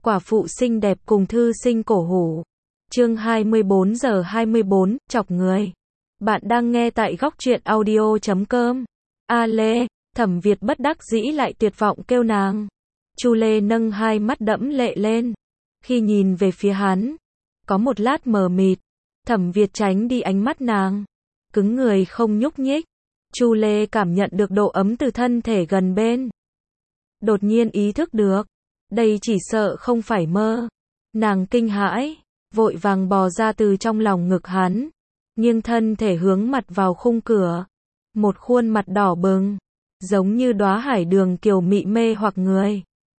Quả phụ xinh đẹp cùng thư sinh cổ hủ. Chương 24 giờ 24, chọc người. Bạn đang nghe tại góc truyện audio.com. A Lê, Thẩm Việt bất đắc dĩ lại tuyệt vọng kêu nàng. Chu Lê nâng hai mắt đẫm lệ lên. Khi nhìn về phía hắn, có một lát mờ mịt. Thẩm Việt tránh đi ánh mắt nàng, cứng người không nhúc nhích. Chu Lê cảm nhận được độ ấm từ thân thể gần bên. Đột nhiên ý thức được, đây chỉ sợ không phải mơ. Nàng kinh hãi, vội vàng bò ra từ trong lòng ngực hắn, nghiêng thân thể hướng mặt vào khung cửa. Một khuôn mặt đỏ bừng, giống như đóa hải đường kiều mị mê hoặc người.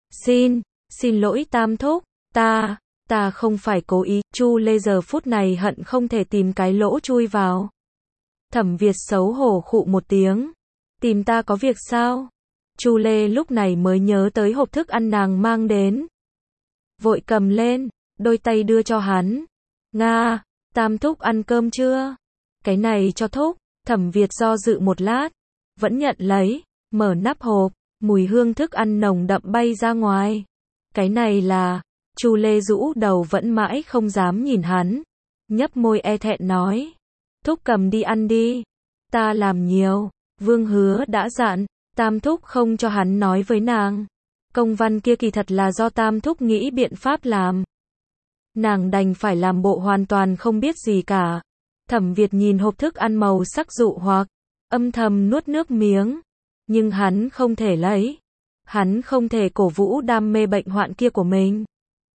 Xin lỗi Tam thúc, ta không phải cố ý. Chu Lê giờ phút này hận không thể tìm cái lỗ chui vào. Thẩm Việt xấu hổ khụ một tiếng. Tìm ta có việc sao? Chu Lê lúc này mới nhớ tới hộp thức ăn nàng mang đến. Vội cầm lên, đôi tay đưa cho hắn. Nga, Tam thúc ăn cơm chưa? Cái này cho thúc. Thẩm Việt do dự một lát, vẫn nhận lấy, mở nắp hộp, mùi hương thức ăn nồng đậm bay ra ngoài. Cái này là... Chu Lê rũ đầu vẫn mãi không dám nhìn hắn, nhấp môi e thẹn nói. Thúc cầm đi ăn đi. Ta làm nhiều, Vương Hứa đã dặn. Tam thúc không cho hắn nói với nàng. Công văn kia kỳ thật là do Tam thúc nghĩ biện pháp làm. Nàng đành phải làm bộ hoàn toàn không biết gì cả. Thẩm Việt nhìn hộp thức ăn màu sắc dụ hoặc, âm thầm nuốt nước miếng. Nhưng hắn không thể lấy. Hắn không thể cổ vũ đam mê bệnh hoạn kia của mình.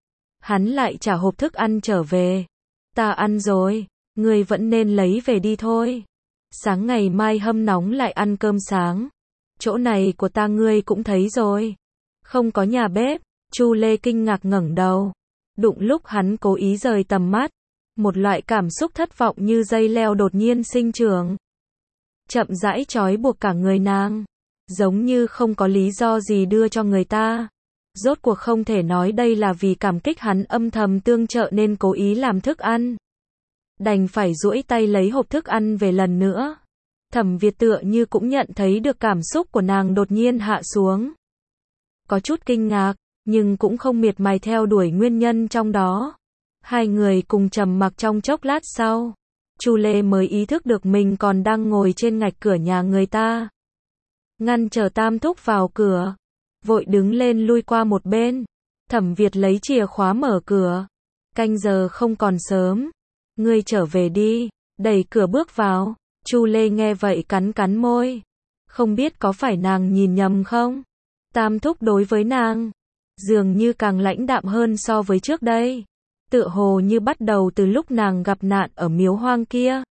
Hắn lại trả hộp thức ăn trở về. Ta ăn rồi, ngươi vẫn nên lấy về đi thôi. Sáng ngày mai hâm nóng lại ăn cơm sáng. Chỗ này của ta ngươi cũng thấy rồi. Không có nhà bếp. Chu Lê kinh ngạc ngẩng đầu. Đụng lúc hắn cố ý rời tầm mắt, một loại cảm xúc thất vọng như dây leo đột nhiên sinh trưởng. Chậm rãi trói buộc cả người nàng. Giống như không có lý do gì đưa cho người ta. Rốt cuộc không thể nói đây là vì cảm kích hắn âm thầm tương trợ nên cố ý làm thức ăn. Đành phải duỗi tay lấy hộp thức ăn về lần nữa. Thẩm Việt tựa như cũng nhận thấy được cảm xúc của nàng đột nhiên hạ xuống. Có chút kinh ngạc, nhưng cũng không miệt mài theo đuổi nguyên nhân trong đó. Hai người cùng trầm mặc trong chốc lát sau. Chu Lê mới ý thức được mình còn đang ngồi trên ngạch cửa nhà người ta. Ngăn chờ Tam thúc vào cửa. Vội đứng lên lui qua một bên. Thẩm Việt lấy chìa khóa mở cửa. Canh giờ không còn sớm. Ngươi trở về đi. Đẩy cửa bước vào. Chu Lê nghe vậy cắn môi. Không biết có phải nàng nhìn nhầm không? Tam thúc đối với nàng dường như càng lãnh đạm hơn so với trước đây. Tựa hồ như bắt đầu từ lúc nàng gặp nạn ở miếu hoang kia.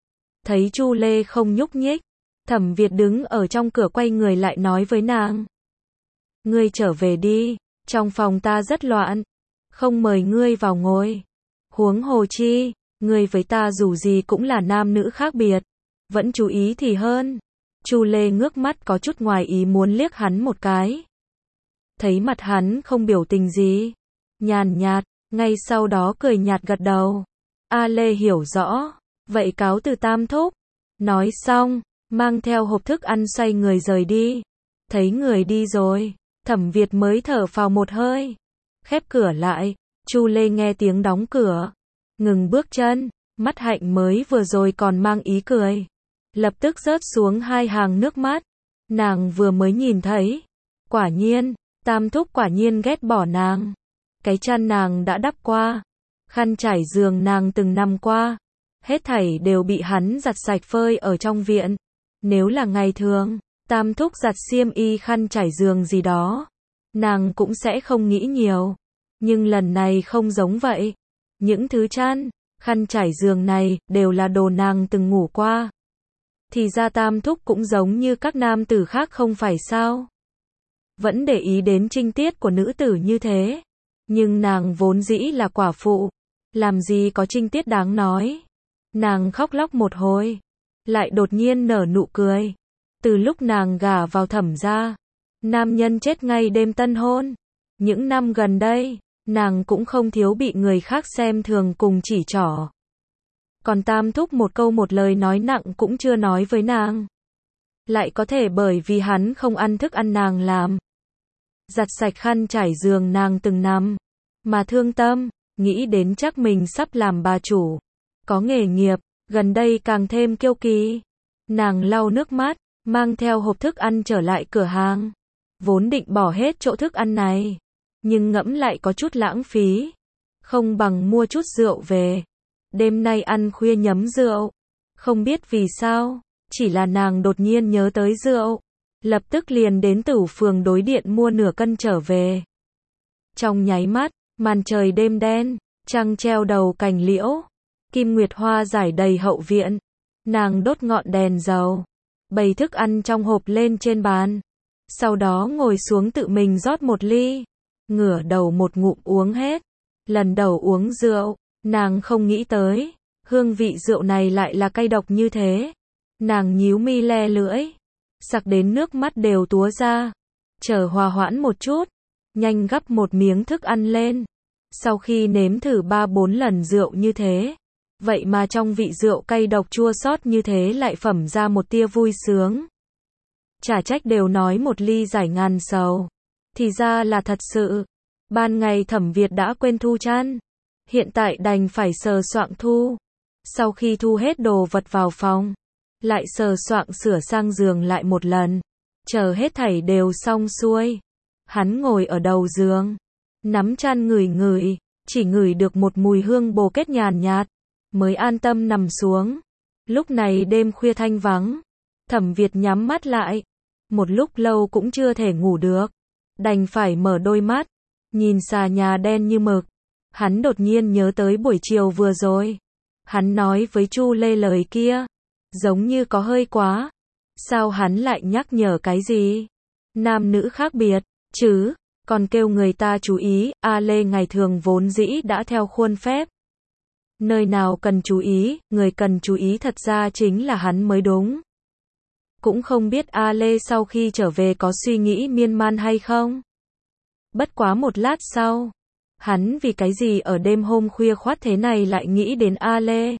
Thấy Chu Lê không nhúc nhích, Thẩm Việt đứng ở trong cửa quay người lại nói với nàng. Ngươi trở về đi, trong phòng ta rất loạn, không mời ngươi vào ngồi. Huống hồ chi, ngươi với ta dù gì cũng là nam nữ khác biệt, vẫn chú ý thì hơn. Chu Lê ngước mắt có chút ngoài ý muốn liếc hắn một cái. Thấy mặt hắn không biểu tình gì, nhàn nhạt, ngay sau đó cười nhạt gật đầu. A Lê hiểu rõ, vậy cáo từ Tam thúc. Nói xong, mang theo hộp thức ăn xoay người rời đi. Thấy người đi rồi, Thẩm Việt mới thở phào một hơi. Khép cửa lại, Chu Lê nghe tiếng đóng cửa, ngừng bước chân, mắt hạnh mới vừa rồi còn mang ý cười, lập tức rớt xuống hai hàng nước mắt. Nàng vừa mới nhìn thấy, quả nhiên, Tam thúc quả nhiên ghét bỏ nàng. Cái chăn nàng đã đắp qua, khăn trải giường nàng từng nằm qua, hết thảy đều bị hắn giặt sạch phơi ở trong viện. Nếu là ngày thường, Tam thúc giặt xiêm y khăn trải giường gì đó, nàng cũng sẽ không nghĩ nhiều. Nhưng lần này không giống vậy. Những thứ chăn, khăn trải giường này đều là đồ nàng từng ngủ qua. Thì ra Tam thúc cũng giống như các nam tử khác không phải sao? Vẫn để ý đến trinh tiết của nữ tử như thế. Nhưng nàng vốn dĩ là quả phụ, làm gì có trinh tiết đáng nói. Nàng khóc lóc một hồi, lại đột nhiên nở nụ cười. Từ lúc nàng gả vào Thẩm gia, nam nhân chết ngay đêm tân hôn. Những năm gần đây, nàng cũng không thiếu bị người khác xem thường cùng chỉ trỏ. Còn Tam thúc một câu một lời nói nặng cũng chưa nói với nàng. Lại có thể bởi vì hắn không ăn thức ăn nàng làm. Giặt sạch khăn trải giường nàng từng nằm. mà thương tâm, nghĩ đến chắc mình sắp làm bà chủ, có nghề nghiệp, gần đây càng thêm kiêu kỳ. Nàng lau nước mắt, mang theo hộp thức ăn trở lại cửa hàng. Vốn định bỏ hết chỗ thức ăn này, nhưng ngẫm lại có chút lãng phí. Không bằng mua chút rượu về. Đêm nay ăn khuya nhấm rượu. Không biết vì sao, chỉ là nàng đột nhiên nhớ tới rượu. Lập tức liền đến Tửu Phường đối điện mua nửa cân trở về. Trong nháy mắt, màn trời đêm đen, trăng treo đầu cành liễu. Kim nguyệt hoa rải đầy hậu viện. Nàng đốt ngọn đèn dầu, bày thức ăn trong hộp lên trên bàn. Sau đó ngồi xuống tự mình rót một ly. Ngửa đầu một ngụm uống hết. Lần đầu uống rượu, nàng không nghĩ tới, hương vị rượu này lại là cay độc như thế. Nàng nhíu mi le lưỡi, sặc đến nước mắt đều túa ra. Chờ hòa hoãn một chút, nhanh gắp một miếng thức ăn lên. Sau khi nếm thử 3-4 lần rượu như thế, vậy mà trong vị rượu cay độc chua xót như thế lại phẩm ra một tia vui sướng. Chả trách đều nói một ly giải ngàn sầu. Thì ra là thật sự. Ban ngày Thẩm Việt đã quên thu chăn. Hiện tại đành phải sờ soạng thu. Sau khi thu hết đồ vật vào phòng, lại sờ soạng sửa sang giường lại một lần. Chờ hết thảy đều xong xuôi. Hắn ngồi ở đầu giường, nắm chăn ngửi ngửi, chỉ ngửi được một mùi hương bồ kết nhàn nhạt, mới an tâm nằm xuống. Lúc này đêm khuya thanh vắng, Thẩm Việt nhắm mắt lại. Một lúc lâu cũng chưa thể ngủ được. Đành phải mở đôi mắt, nhìn xà nhà đen như mực. Hắn đột nhiên nhớ tới buổi chiều vừa rồi. Hắn nói với Chu Lê lời kia, giống như có hơi quá. Sao hắn lại nhắc nhở cái gì? Nam nữ khác biệt, chứ, còn kêu người ta chú ý, A Lê ngày thường vốn dĩ đã theo khuôn phép. Nơi nào cần chú ý, người cần chú ý thật ra chính là hắn mới đúng. Cũng không biết A Lê sau khi trở về có suy nghĩ miên man hay không. Bất quá một lát sau, hắn vì cái gì ở đêm hôm khuya khoắt thế này lại nghĩ đến A Lê.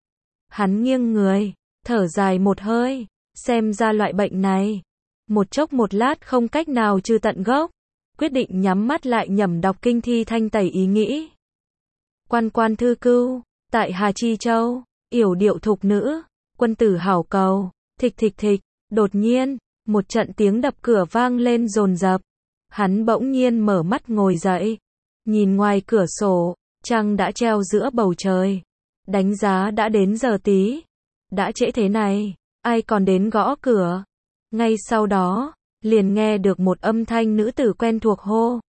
Hắn nghiêng người, thở dài một hơi, xem ra loại bệnh này, một chốc một lát không cách nào trừ tận gốc, quyết định nhắm mắt lại nhẩm đọc kinh thi thanh tẩy ý nghĩ. Quan quan thư cưu, tại Hà Chi Châu, yểu điệu thục nữ, quân tử hảo cầu, thịch thịch thịch, đột nhiên, một trận tiếng đập cửa vang lên dồn dập. Hắn bỗng nhiên mở mắt ngồi dậy, nhìn ngoài cửa sổ, trăng đã treo giữa bầu trời. Đánh giá đã đến giờ tí. Đã trễ thế này, ai còn đến gõ cửa. Ngay sau đó, liền nghe được một âm thanh nữ tử quen thuộc hô.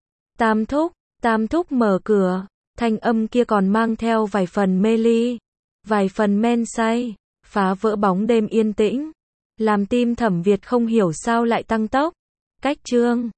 Tam thúc mở cửa. Thanh âm kia còn mang theo vài phần mê ly, vài phần men say, phá vỡ bóng đêm yên tĩnh, làm tim Thẩm Việt không hiểu sao lại tăng tốc. Cách chương